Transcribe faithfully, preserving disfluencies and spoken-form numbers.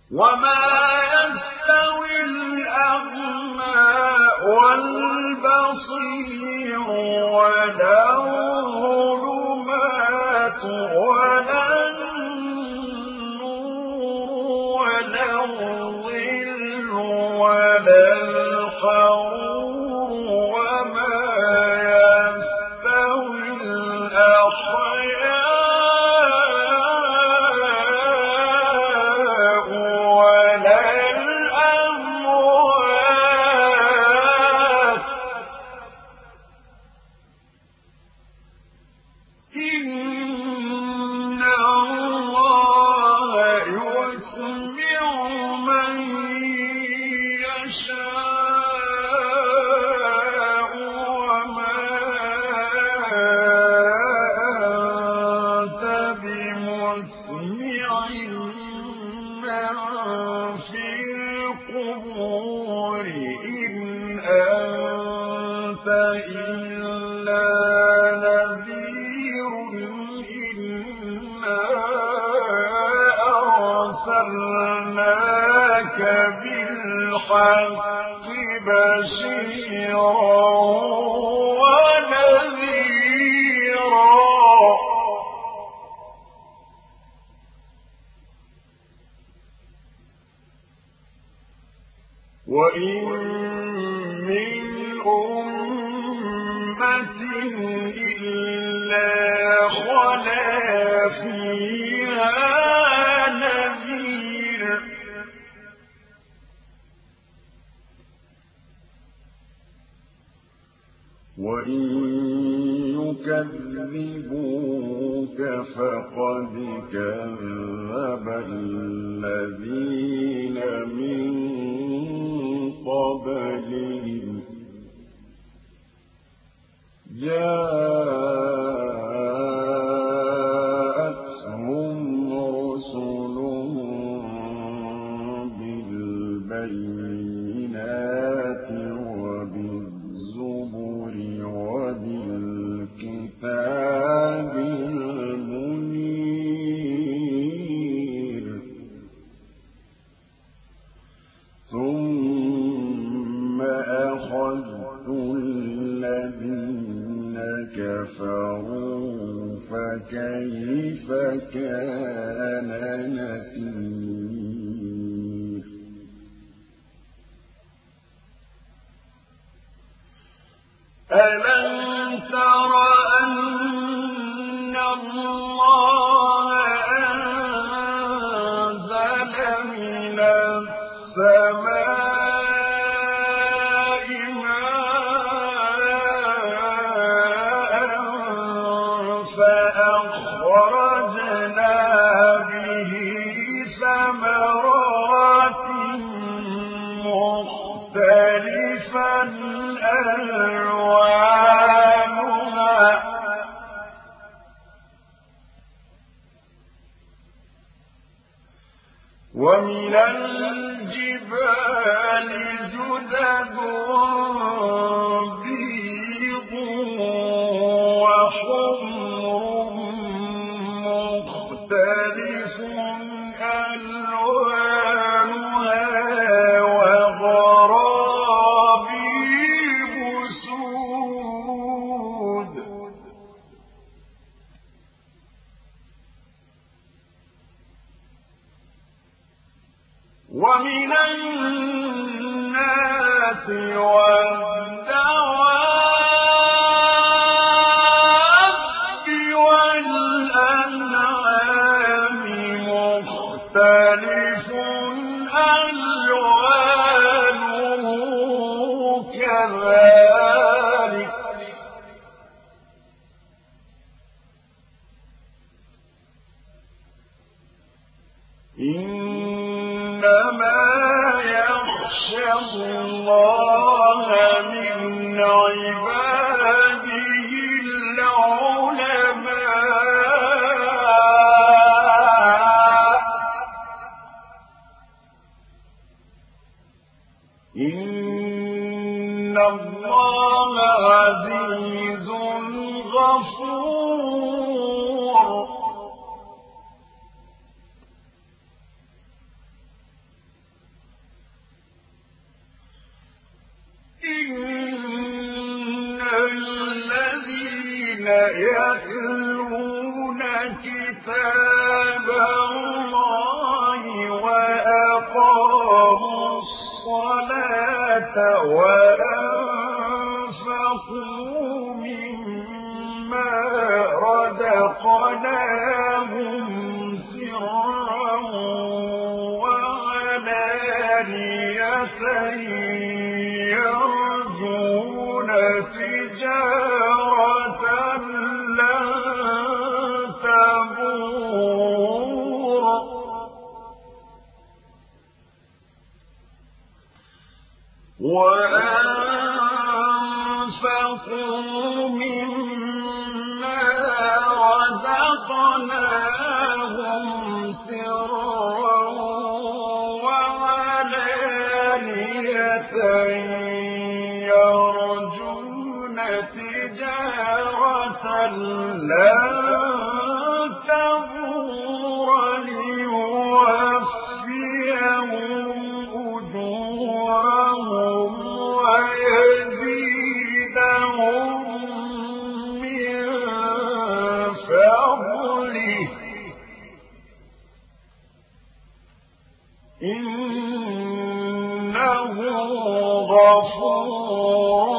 وما يستوي الأعمى والبصير ولا الظلمات ولا النور ولا الظل ولا الحرور وما يستوي الأحياء بالحق بشيرا ونذيرا وإن من أمة إلا خلا فيها نذير وإن يكذبوك فقد كذب الذين من قبلهم جاءتهم رسلهم بالبينات وبالزبر وبالكتاب المنير ثم أخذت الذين كفروا فكيف كان نكير ألم تر أن الله أنزل من السماء ماء فأخرجنا به ثمرات مختلفا ألوانها ومن الجبال جدد بيض وحمر مختلف ألوانها وغرابيب سود ومن الناس والدواب والأنعام مختلف ألوانه كذلك إنما يخشى الله من عباده العلماء إن الله عزيز غفور يتلون كتاب الله وأقاموا الصلاة وأنفقوا مما رزقناهم سرا وعلانية يرجون تجارة لن تبور وأنفقوا مما رزقناهم سرا وعلانية يرجون تجارة لن تبور ليوفيهم أجورهم ويزيدهم من فضله إنه غفور